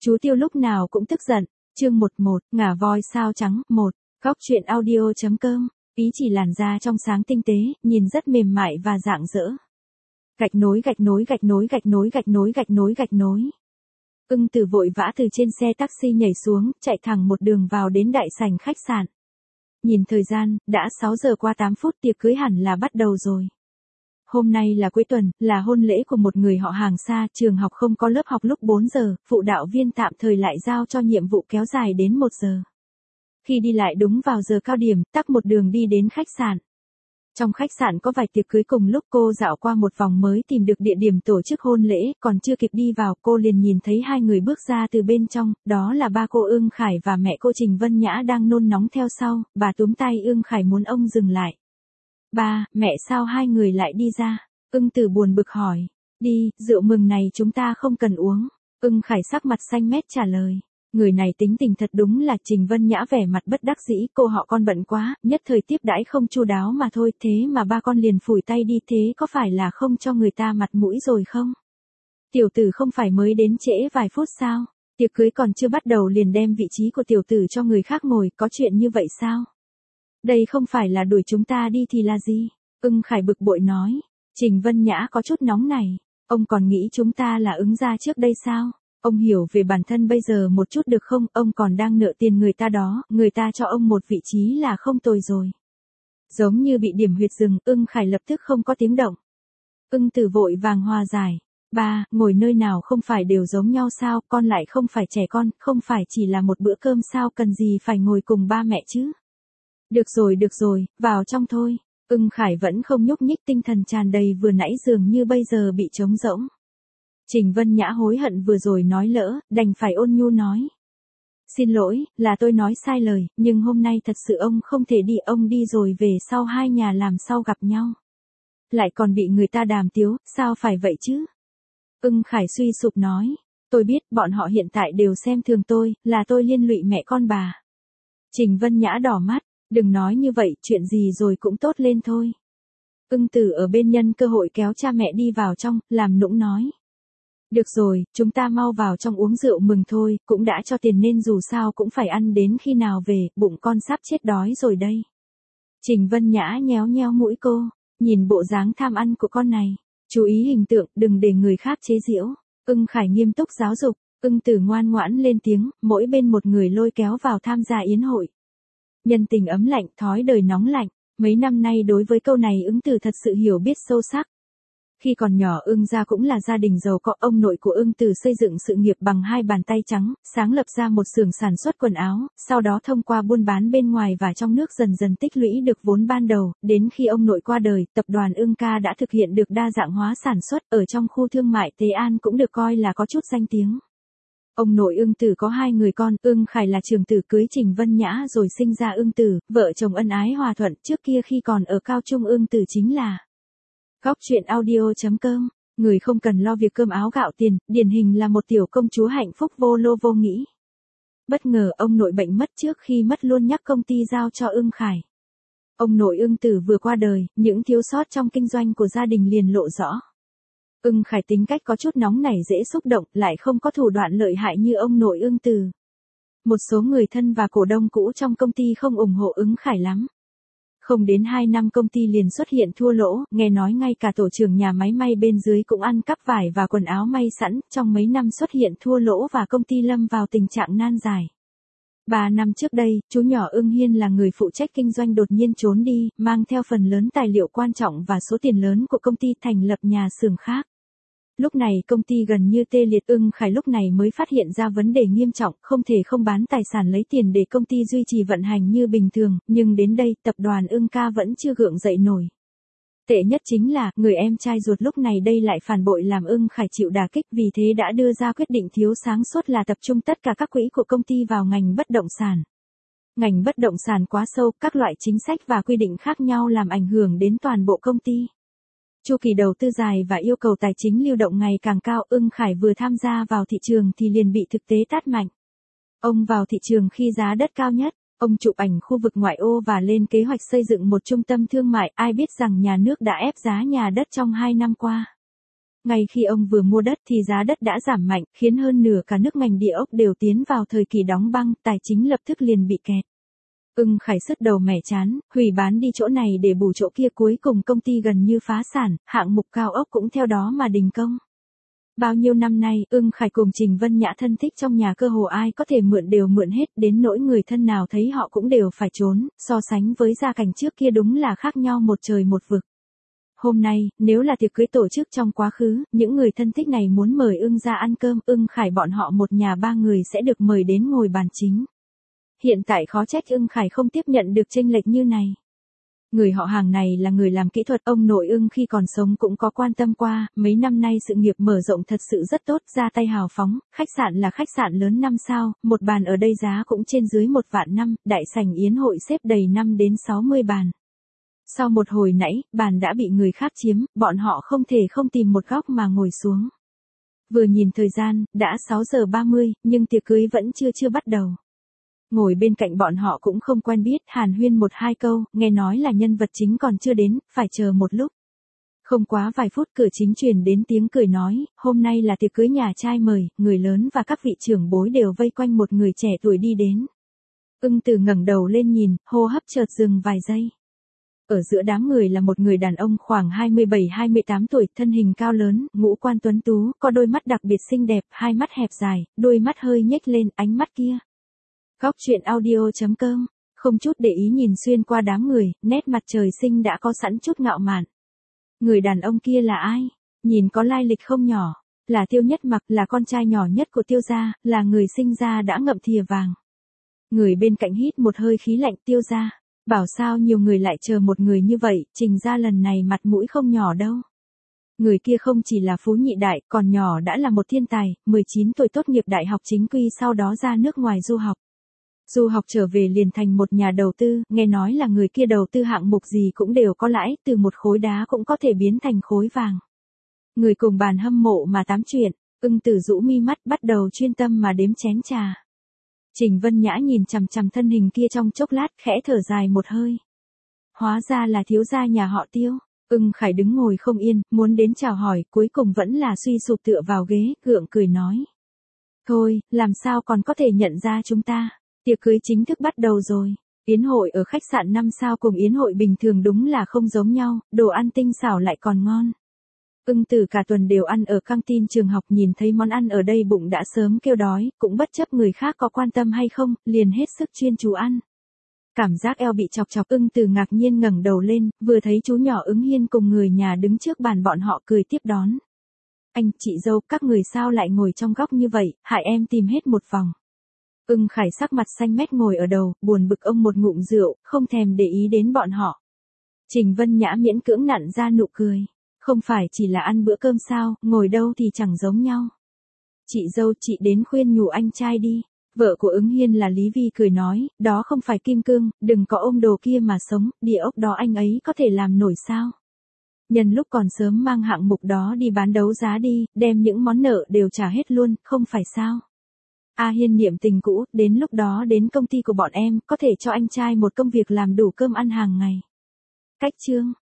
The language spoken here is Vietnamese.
Chú Tiêu lúc nào cũng tức giận. Chương 11, ngả voi sao trắng, 1. Góc truyện audio.com. Ý chỉ làn da trong sáng tinh tế, nhìn rất mềm mại và rạng rỡ. Gạch nối. Ưng Từ vội vã từ trên xe taxi nhảy xuống, chạy thẳng một đường vào đến đại sảnh khách sạn. Nhìn thời gian, đã 6 giờ qua 8 phút, tiệc cưới hẳn là bắt đầu rồi. Hôm nay là cuối tuần, là hôn lễ của một người họ hàng xa, trường học không có lớp học lúc 4 giờ, phụ đạo viên tạm thời lại giao cho nhiệm vụ kéo dài đến 1 giờ. Khi đi lại đúng vào giờ cao điểm, tắc một đường đi đến khách sạn. Trong khách sạn có vài tiệc cưới cùng lúc, cô dạo qua một vòng mới tìm được địa điểm tổ chức hôn lễ, còn chưa kịp đi vào, cô liền nhìn thấy hai người bước ra từ bên trong, đó là ba cô Ưng Khải và mẹ cô Trình Vân Nhã đang nôn nóng theo sau, bà túm tay Ưng Khải muốn ông dừng lại. Ba, mẹ sao hai người lại đi ra? Ưng Từ buồn bực hỏi. Đi, rượu mừng này chúng ta không cần uống. Ưng Khải sắc mặt xanh mét trả lời. Người này tính tình thật đúng là. Trình Vân Nhã vẻ mặt bất đắc dĩ, cô họ con bận quá, nhất thời tiếp đãi không chu đáo mà thôi, thế mà ba con liền phủi tay đi, thế có phải là không cho người ta mặt mũi rồi không? Tiểu tử không phải mới đến trễ vài phút sao? Tiệc cưới còn chưa bắt đầu liền đem vị trí của tiểu tử cho người khác ngồi, có chuyện như vậy sao? Đây không phải là đuổi chúng ta đi thì là gì? Ưng Khải bực bội nói. Trình Vân Nhã có chút nóng này. Ông còn nghĩ chúng ta là ứng gia trước đây sao? Ông hiểu về bản thân bây giờ một chút được không? Ông còn đang nợ tiền người ta đó, người ta cho ông một vị trí là không tồi rồi. Giống như bị điểm huyệt rừng, Ưng Khải lập tức không có tiếng động. Ưng Từ vội vàng hòa giải. Ba, ngồi nơi nào không phải đều giống nhau sao? Con lại không phải trẻ con, không phải chỉ là một bữa cơm sao, cần gì phải ngồi cùng ba mẹ chứ? Được rồi, vào trong thôi. Ưng Khải vẫn không nhúc nhích, tinh thần tràn đầy, vừa nãy dường như bây giờ bị trống rỗng. Trình Vân Nhã hối hận vừa rồi nói lỡ, đành phải ôn nhu nói. Xin lỗi, là tôi nói sai lời, nhưng hôm nay thật sự ông không thể đi, ông đi rồi về sau hai nhà làm sao gặp nhau. Lại còn bị người ta đàm tiếu, sao phải vậy chứ? Ưng Khải suy sụp nói. Tôi biết, bọn họ hiện tại đều xem thường tôi, là tôi liên lụy mẹ con bà. Trình Vân Nhã đỏ mắt. Đừng nói như vậy, chuyện gì rồi cũng tốt lên thôi. Ưng Từ ở bên nhân cơ hội kéo cha mẹ đi vào trong, làm nũng nói. Được rồi, chúng ta mau vào trong uống rượu mừng thôi, cũng đã cho tiền nên dù sao cũng phải ăn đến khi nào về, bụng con sắp chết đói rồi đây. Trình Vân Nhã nhéo nhéo mũi cô, nhìn bộ dáng tham ăn của con này. Chú ý hình tượng, đừng để người khác chế giễu. Ưng Khải nghiêm túc giáo dục, Ưng Từ ngoan ngoãn lên tiếng, mỗi bên một người lôi kéo vào tham gia yến hội. Nhân tình ấm lạnh, thói đời nóng lạnh, mấy năm nay đối với câu này Ưng Từ thật sự hiểu biết sâu sắc. Khi còn nhỏ Ưng gia cũng là gia đình giàu có, ông nội của Ưng Từ xây dựng sự nghiệp bằng hai bàn tay trắng, sáng lập ra một xưởng sản xuất quần áo, sau đó thông qua buôn bán bên ngoài và trong nước dần dần tích lũy được vốn ban đầu, đến khi ông nội qua đời, tập đoàn Ưng Ca đã thực hiện được đa dạng hóa sản xuất, ở trong khu thương mại Tế An cũng được coi là có chút danh tiếng. Ông nội Ưng Từ có 2 người con, Ưng Khải là trưởng tử cưới Trình Vân Nhã rồi sinh ra Ưng Từ, vợ chồng ân ái hòa thuận, trước kia khi còn ở cao trung Ưng Từ chính là Góc truyện audio.com, người không cần lo việc cơm áo gạo tiền, điển hình là một tiểu công chúa hạnh phúc vô lô vô nghĩ. Bất ngờ ông nội bệnh mất, trước khi mất luôn nhắc công ty giao cho Ưng Khải. Ông nội Ưng Từ vừa qua đời, những thiếu sót trong kinh doanh của gia đình liền lộ rõ. Ưng Khải tính cách có chút nóng nảy, dễ xúc động, lại không có thủ đoạn lợi hại như ông nội Ưng Từ. Một số người thân và cổ đông cũ trong công ty không ủng hộ Ưng Khải lắm. Không đến 2 năm công ty liền xuất hiện thua lỗ, nghe nói ngay cả tổ trưởng nhà máy may bên dưới cũng ăn cắp vải và quần áo may sẵn, trong mấy năm xuất hiện thua lỗ và công ty lâm vào tình trạng nan giải. 3 năm trước đây, chú nhỏ Ưng Hiên là người phụ trách kinh doanh đột nhiên trốn đi, mang theo phần lớn tài liệu quan trọng và số tiền lớn của công ty thành lập nhà xưởng khác. Lúc này công ty gần như tê liệt, Ưng Khải lúc này mới phát hiện ra vấn đề nghiêm trọng, không thể không bán tài sản lấy tiền để công ty duy trì vận hành như bình thường, nhưng đến đây tập đoàn Ưng Ca vẫn chưa gượng dậy nổi. Tệ nhất chính là, người em trai ruột lúc này đây lại phản bội làm Ưng Khải chịu đả kích, vì thế đã đưa ra quyết định thiếu sáng suốt là tập trung tất cả các quỹ của công ty vào ngành bất động sản. Ngành bất động sản quá sâu, các loại chính sách và quy định khác nhau làm ảnh hưởng đến toàn bộ công ty. Chu kỳ đầu tư dài và yêu cầu tài chính lưu động ngày càng cao, Ưng Khải vừa tham gia vào thị trường thì liền bị thực tế tát mạnh. Ông vào thị trường khi giá đất cao nhất, ông chụp ảnh khu vực ngoại ô và lên kế hoạch xây dựng một trung tâm thương mại, ai biết rằng nhà nước đã ép giá nhà đất trong 2 năm qua. Ngay khi ông vừa mua đất thì giá đất đã giảm mạnh, khiến hơn nửa cả nước ngành địa ốc đều tiến vào thời kỳ đóng băng, tài chính lập tức liền bị kẹt. Ưng Khải sứt đầu mẻ chán, hủy bán đi chỗ này để bù chỗ kia, cuối cùng công ty gần như phá sản, hạng mục cao ốc cũng theo đó mà đình công. Bao nhiêu năm nay, Ưng Khải cùng Trình Vân Nhã thân thích trong nhà cơ hồ ai có thể mượn đều mượn hết, đến nỗi người thân nào thấy họ cũng đều phải trốn, so sánh với gia cảnh trước kia đúng là khác nhau một trời một vực. Hôm nay, nếu là tiệc cưới tổ chức trong quá khứ, những người thân thích này muốn mời Ưng ra ăn cơm, Ưng Khải bọn họ một nhà ba người sẽ được mời đến ngồi bàn chính. Hiện tại khó trách Ưng Khải không tiếp nhận được chênh lệch như này. Người họ hàng này là người làm kỹ thuật, ông nội Ưng khi còn sống cũng có quan tâm qua, mấy năm nay sự nghiệp mở rộng thật sự rất tốt, ra tay hào phóng, khách sạn là khách sạn lớn 5 sao, một bàn ở đây giá cũng trên dưới 1 vạn năm, đại sảnh yến hội xếp đầy 5 đến 60 bàn. Sau một hồi nãy, bàn đã bị người khác chiếm, bọn họ không thể không tìm một góc mà ngồi xuống. Vừa nhìn thời gian, đã 6 giờ 30, nhưng tiệc cưới vẫn chưa bắt đầu. Ngồi bên cạnh bọn họ cũng không quen biết, hàn huyên một hai câu, nghe nói là nhân vật chính còn chưa đến, phải chờ một lúc. Không quá vài phút cửa chính truyền đến tiếng cười nói, hôm nay là tiệc cưới nhà trai mời, người lớn và các vị trưởng bối đều vây quanh một người trẻ tuổi đi đến. Ưng Từ ngẩng đầu lên nhìn, hô hấp chợt dừng vài giây. Ở giữa đám người là một người đàn ông khoảng 27-28 tuổi, thân hình cao lớn, ngũ quan tuấn tú, có đôi mắt đặc biệt xinh đẹp, hai mắt hẹp dài, đôi mắt hơi nhếch lên, ánh mắt kia. Góc truyện audio.com, không chút để ý nhìn xuyên qua đám người, nét mặt trời sinh đã có sẵn chút ngạo mạn. Người đàn ông kia là ai? Nhìn có lai lịch không nhỏ, là Tiêu Nhất Mặc, là con trai nhỏ nhất của Tiêu gia, là người sinh ra đã ngậm thìa vàng. Người bên cạnh hít một hơi khí lạnh, Tiêu gia. Bảo sao nhiều người lại chờ một người như vậy, Trình ra lần này mặt mũi không nhỏ đâu. Người kia không chỉ là phú nhị đại, còn nhỏ đã là một thiên tài, 19 tuổi tốt nghiệp đại học chính quy, sau đó ra nước ngoài du học. Du học trở về liền thành một nhà đầu tư, nghe nói là người kia đầu tư hạng mục gì cũng đều có lãi, từ một khối đá cũng có thể biến thành khối vàng. Người cùng bàn hâm mộ mà tám chuyện, Ưng Từ rũ mi mắt bắt đầu chuyên tâm mà đếm chén trà. Trình Vân Nhã nhìn chằm chằm thân hình kia trong chốc lát, khẽ thở dài một hơi. Hóa ra là thiếu gia nhà họ Tiêu. Ưng Khải đứng ngồi không yên, muốn đến chào hỏi, cuối cùng vẫn là suy sụp tựa vào ghế, gượng cười nói. Thôi, làm sao còn có thể nhận ra chúng ta. Tiệc cưới chính thức bắt đầu rồi. Yến hội ở khách sạn 5 sao cùng yến hội bình thường đúng là không giống nhau, đồ ăn tinh xảo lại còn ngon. Ưng Từ cả tuần đều ăn ở căng tin trường học, nhìn thấy món ăn ở đây bụng đã sớm kêu đói, cũng bất chấp người khác có quan tâm hay không, liền hết sức chuyên chú ăn. Cảm giác eo bị chọc chọc, Ưng Từ ngạc nhiên ngẩng đầu lên, vừa thấy chú nhỏ Ứng Hiên cùng người nhà đứng trước bàn bọn họ cười tiếp đón. Anh, chị dâu, các người sao lại ngồi trong góc như vậy, hại em tìm hết một vòng. Ưng Khải sắc mặt xanh mét ngồi ở đầu, buồn bực ông một ngụm rượu, không thèm để ý đến bọn họ. Trình Vân Nhã miễn cưỡng nặn ra nụ cười. Không phải chỉ là ăn bữa cơm sao, ngồi đâu thì chẳng giống nhau. Chị dâu, chị đến khuyên nhủ anh trai đi. Vợ của Ứng Hiên là Lý Vi cười nói, đó không phải kim cương, đừng có ôm đồ kia mà sống, địa ốc đó anh ấy có thể làm nổi sao. Nhân lúc còn sớm mang hạng mục đó đi bán đấu giá đi, đem những món nợ đều trả hết luôn, không phải sao. A Hiên niệm tình cũ, đến lúc đó đến công ty của bọn em, có thể cho anh trai một công việc làm đủ cơm ăn hàng ngày. Cách chương